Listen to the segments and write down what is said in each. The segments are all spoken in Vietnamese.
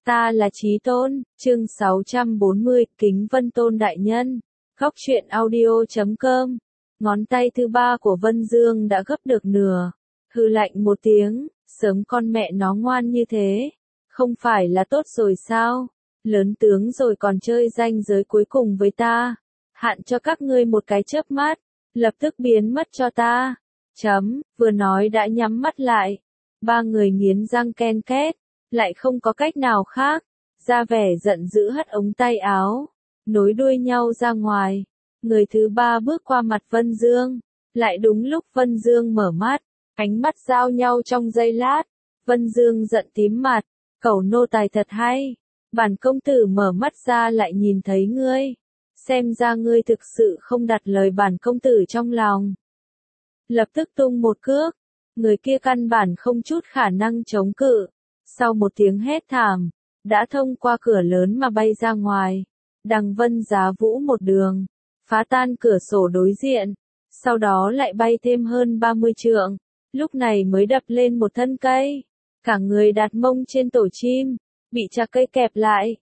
Ta là Chí Tôn, chương 640, Kính Vân Tôn Đại Nhân. Góc truyện audio.com. Ngón tay thứ ba của Vân Dương đã gấp được nửa. Hừ lạnh một tiếng, sớm con mẹ nó ngoan như thế. Không phải là tốt rồi sao? Lớn tướng rồi còn chơi ranh giới cuối cùng với ta. Hạn cho các ngươi một cái chớp mắt, lập tức biến mất cho ta. Vừa nói đã nhắm mắt lại. Ba người nghiến răng ken két, lại không có cách nào khác. Ra vẻ giận dữ hất ống tay áo, nối đuôi nhau ra ngoài. Người thứ ba bước qua mặt Vân Dương, lại đúng lúc Vân Dương mở mắt, ánh mắt giao nhau trong giây lát. Vân Dương giận tím mặt, cẩu nô tài thật hay. Bản công tử mở mắt ra lại nhìn thấy ngươi. Xem ra ngươi thực sự không đặt lời bản công tử trong lòng. Lập tức tung một cước, người kia căn bản không chút khả năng chống cự. Sau một tiếng hét thảm, đã thông qua cửa lớn mà bay ra ngoài. Đằng Vân Giá Vũ một đường, phá tan cửa sổ đối diện, sau đó lại bay thêm hơn 30 trượng, lúc này mới đập lên một thân cây. Cả người đặt mông trên tổ chim, bị chặt cây kẹp lại.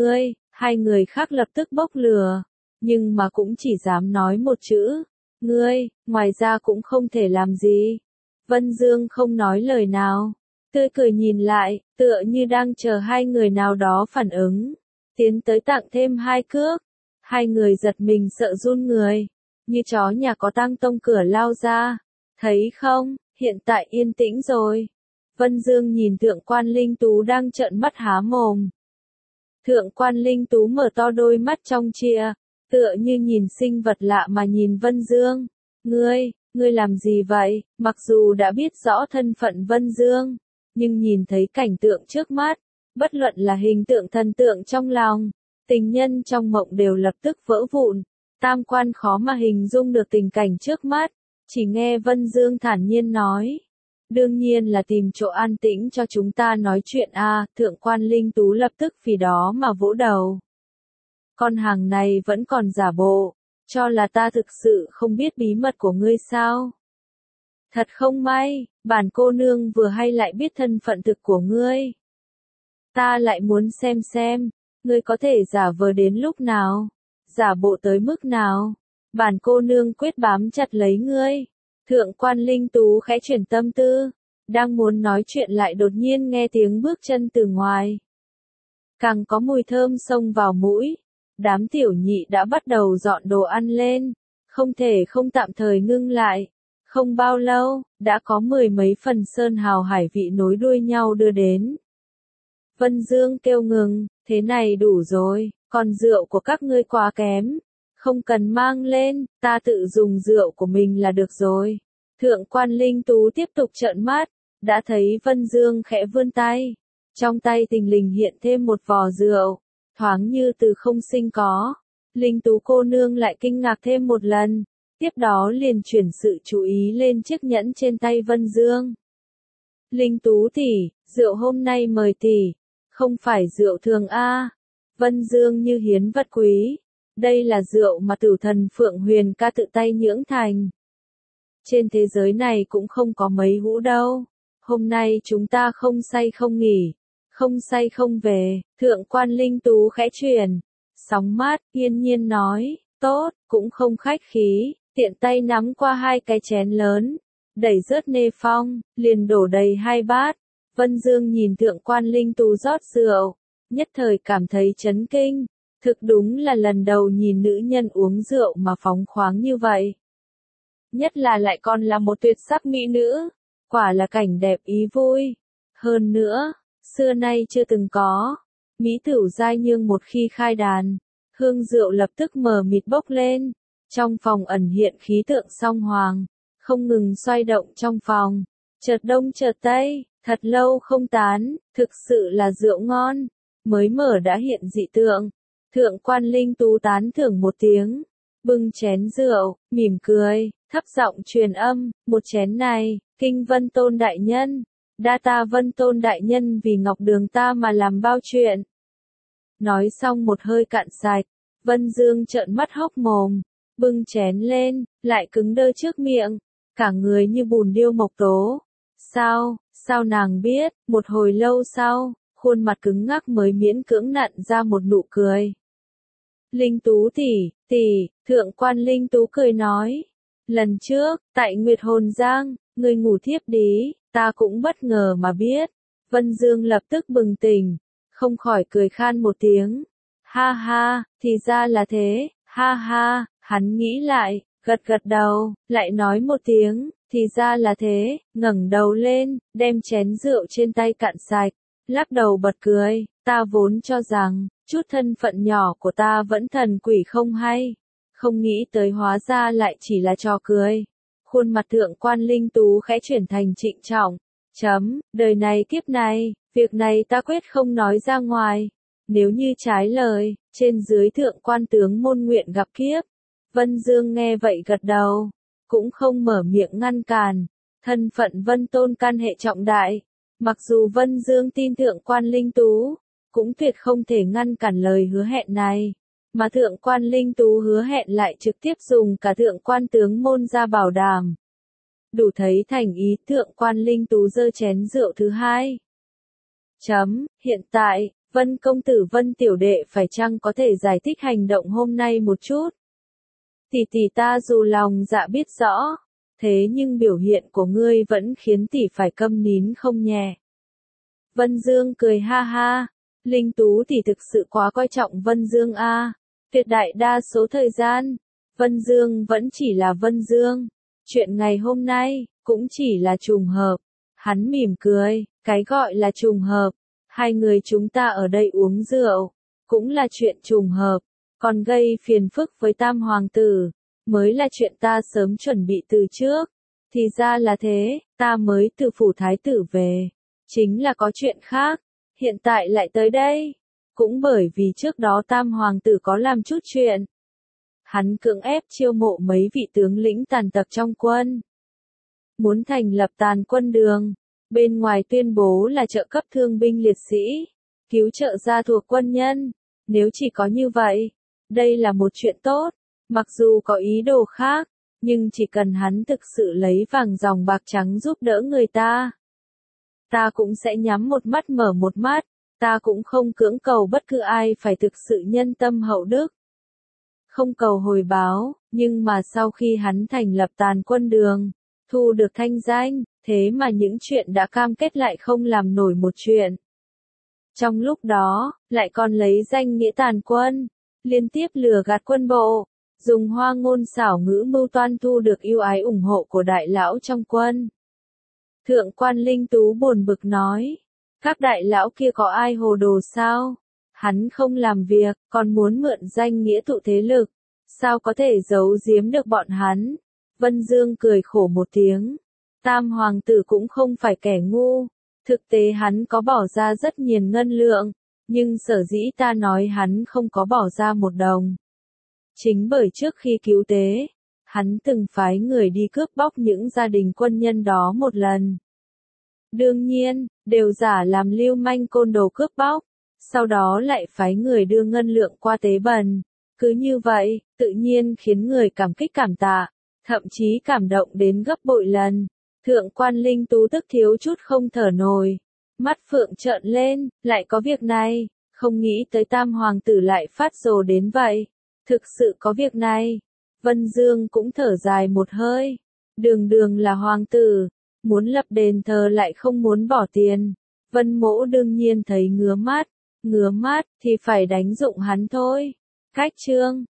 Hai người khác lập tức bốc lửa, nhưng mà cũng chỉ dám nói một chữ, ngươi, ngoài ra cũng không thể làm gì. Vân Dương không nói lời nào, tươi cười nhìn lại, tựa như đang chờ hai người nào đó phản ứng, tiến tới tặng thêm hai cước. Hai người giật mình sợ run người, như chó nhà có tang tông cửa lao ra. Thấy không, hiện tại yên tĩnh rồi. Vân Dương nhìn Thượng Quan Linh Tú đang trợn mắt há mồm. Thượng Quan Linh Tú mở to đôi mắt trong chia, tựa như nhìn sinh vật lạ mà nhìn Vân Dương. Ngươi làm gì vậy? Mặc dù đã biết rõ thân phận Vân Dương, nhưng nhìn thấy cảnh tượng trước mắt, bất luận là hình tượng thần tượng trong lòng, tình nhân trong mộng đều lập tức vỡ vụn. Tam quan khó mà hình dung được tình cảnh trước mắt, chỉ nghe Vân Dương thản nhiên nói. Đương nhiên là tìm chỗ an tĩnh cho chúng ta nói chuyện a. Thượng Quan Linh Tú lập tức vì đó mà vỗ đầu. Con hàng này vẫn còn giả bộ, cho là ta thực sự không biết bí mật của ngươi sao? Thật không may, bản cô nương vừa hay lại biết thân phận thực của ngươi. Ta lại muốn xem, ngươi có thể giả vờ đến lúc nào, giả bộ tới mức nào. Bản cô nương quyết bám chặt lấy ngươi. Thượng Quan Linh Tú khẽ chuyển tâm tư, đang muốn nói chuyện lại đột nhiên nghe tiếng bước chân từ ngoài. Càng có mùi thơm xông vào mũi, đám tiểu nhị đã bắt đầu dọn đồ ăn lên, không thể không tạm thời ngưng lại. Không bao lâu, đã có mười mấy phần sơn hào hải vị nối đuôi nhau đưa đến. Vân Dương kêu ngừng, thế này đủ rồi, còn rượu của các ngươi quá kém. Không cần mang lên, ta tự dùng rượu của mình là được rồi. Thượng Quan Linh Tú tiếp tục trợn mắt, đã thấy Vân Dương khẽ vươn tay. Trong tay thình lình hiện thêm một vò rượu, thoáng như từ không sinh có. Linh Tú cô nương lại kinh ngạc thêm một lần, tiếp đó liền chuyển sự chú ý lên chiếc nhẫn trên tay Vân Dương. Linh Tú tỷ, rượu hôm nay mời tỷ, không phải rượu thường a. Vân Dương như hiến vật quý. Đây là rượu mà tử thần Phượng Huyền ca tự tay nhưỡng thành. Trên thế giới này cũng không có mấy hũ đâu. Hôm nay chúng ta không say không nghỉ, không say không về. Thượng Quan Linh Tú khẽ chuyển sóng mắt, yên nhiên nói, tốt, cũng không khách khí, tiện tay nắm qua hai cái chén lớn, đẩy rớt nê phong, liền đổ đầy hai bát. Vân Dương nhìn Thượng Quan Linh Tú rót rượu, nhất thời cảm thấy chấn kinh. Thực đúng là lần đầu nhìn nữ nhân uống rượu mà phóng khoáng như vậy. Nhất là lại còn là một tuyệt sắc mỹ nữ, quả là cảnh đẹp ý vui. Hơn nữa, xưa nay chưa từng có, mỹ tửu giai nhương một khi khai đàn, hương rượu lập tức mờ mịt bốc lên. Trong phòng ẩn hiện khí tượng song hoàng, không ngừng xoay động trong phòng, chợt đông chợt tây, thật lâu không tán, thực sự là rượu ngon, mới mở đã hiện dị tượng. Thượng Quan Linh Tú tán thưởng một tiếng, bưng chén rượu, mỉm cười, thấp giọng truyền âm, một chén này, kinh Vân Tôn đại nhân, đa ta Vân Tôn đại nhân vì Ngọc Đường ta mà làm bao chuyện. Nói xong một hơi cạn sạch, Vân Dương trợn mắt hốc mồm, bưng chén lên, lại cứng đơ trước miệng, cả người như bùn điêu mộc tố. Sao nàng biết? Một hồi lâu sau, khuôn mặt cứng ngắc mới miễn cưỡng nặn ra một nụ cười. Linh Tú tỷ, thượng quan Linh Tú cười nói. Lần trước, tại Nguyệt Hồn Giang, người ngủ thiếp đi, ta cũng bất ngờ mà biết. Vân Dương lập tức bừng tỉnh, không khỏi cười khan một tiếng. Ha ha, thì ra là thế, ha ha, hắn nghĩ lại, gật gật đầu, lại nói một tiếng, thì ra là thế, ngẩng đầu lên, đem chén rượu trên tay cạn sạch, lắc đầu bật cười, ta vốn cho rằng, chút thân phận nhỏ của ta vẫn thần quỷ không hay, không nghĩ tới hóa ra lại chỉ là trò cười. Khuôn mặt thượng quan Linh Tú khẽ chuyển thành trịnh trọng, đời này kiếp này, việc này ta quyết không nói ra ngoài, nếu như trái lời, trên dưới thượng quan tướng môn nguyện gặp kiếp. Vân Dương nghe vậy gật đầu, cũng không mở miệng ngăn cản, thân phận Vân Tôn can hệ trọng đại, mặc dù Vân Dương tin thượng quan Linh Tú, cũng tuyệt không thể ngăn cản lời hứa hẹn này, mà thượng quan Linh Tú hứa hẹn lại trực tiếp dùng cả thượng quan tướng môn ra bảo đảm. Đủ thấy thành ý. Thượng quan Linh Tú giơ chén rượu thứ hai. Hiện tại, Vân công tử Vân tiểu đệ phải chăng có thể giải thích hành động hôm nay một chút? Tỷ tỷ ta dù lòng dạ biết rõ, thế nhưng biểu hiện của ngươi vẫn khiến tỷ phải câm nín không nhẹ. Vân Dương cười ha ha, Linh Tú tỷ thực sự quá coi trọng Vân Dương a. Tuyệt đại đa số thời gian, Vân Dương vẫn chỉ là Vân Dương. Chuyện ngày hôm nay, cũng chỉ là trùng hợp. Hắn mỉm cười, cái gọi là trùng hợp. Hai người chúng ta ở đây uống rượu, cũng là chuyện trùng hợp. Còn gây phiền phức với Tam Hoàng tử, mới là chuyện ta sớm chuẩn bị từ trước. Thì ra là thế, ta mới từ phủ thái tử về. Chính là có chuyện khác, hiện tại lại tới đây. Cũng bởi vì trước đó Tam Hoàng tử có làm chút chuyện. Hắn cưỡng ép chiêu mộ mấy vị tướng lĩnh tàn tật trong quân. Muốn thành lập tàn quân đường. Bên ngoài tuyên bố là trợ cấp thương binh liệt sĩ. Cứu trợ gia thuộc quân nhân. Nếu chỉ có như vậy, đây là một chuyện tốt. Mặc dù có ý đồ khác, nhưng chỉ cần hắn thực sự lấy vàng ròng bạc trắng giúp đỡ người ta. Ta cũng sẽ nhắm một mắt mở một mắt. Ta cũng không cưỡng cầu bất cứ ai phải thực sự nhân tâm hậu đức. Không cầu hồi báo, nhưng mà sau khi hắn thành lập tàn quân đường, thu được thanh danh, thế mà những chuyện đã cam kết lại không làm nổi một chuyện. Trong lúc đó, lại còn lấy danh nghĩa tàn quân, liên tiếp lừa gạt quân bộ, dùng hoa ngôn xảo ngữ mưu toan thu được yêu ái ủng hộ của đại lão trong quân. Thượng quan Linh Tú buồn bực nói, các đại lão kia có ai hồ đồ sao? Hắn không làm việc, còn muốn mượn danh nghĩa tụ thế lực, sao có thể giấu giếm được bọn hắn? Vân Dương cười khổ một tiếng, Tam Hoàng tử cũng không phải kẻ ngu, thực tế hắn có bỏ ra rất nhiều ngân lượng, nhưng sở dĩ ta nói hắn không có bỏ ra một đồng. Chính bởi trước khi cứu tế, hắn từng phái người đi cướp bóc những gia đình quân nhân đó một lần. Đương nhiên, đều giả làm lưu manh côn đồ cướp bóc, sau đó lại phái người đưa ngân lượng qua tế bần. Cứ như vậy, tự nhiên khiến người cảm kích cảm tạ, thậm chí cảm động đến gấp bội lần. Thượng quan Linh Tú tức thiếu chút không thở nổi, mắt phượng trợn lên, lại có việc này, không nghĩ tới Tam Hoàng tử lại phát rồ đến vậy. Thực sự có việc này. Vân Dương cũng thở dài một hơi. Đường đường là hoàng tử, muốn lập đền thờ lại không muốn bỏ tiền. Vân Mỗ đương nhiên thấy ngứa mắt thì phải đánh dụng hắn thôi. Cách chương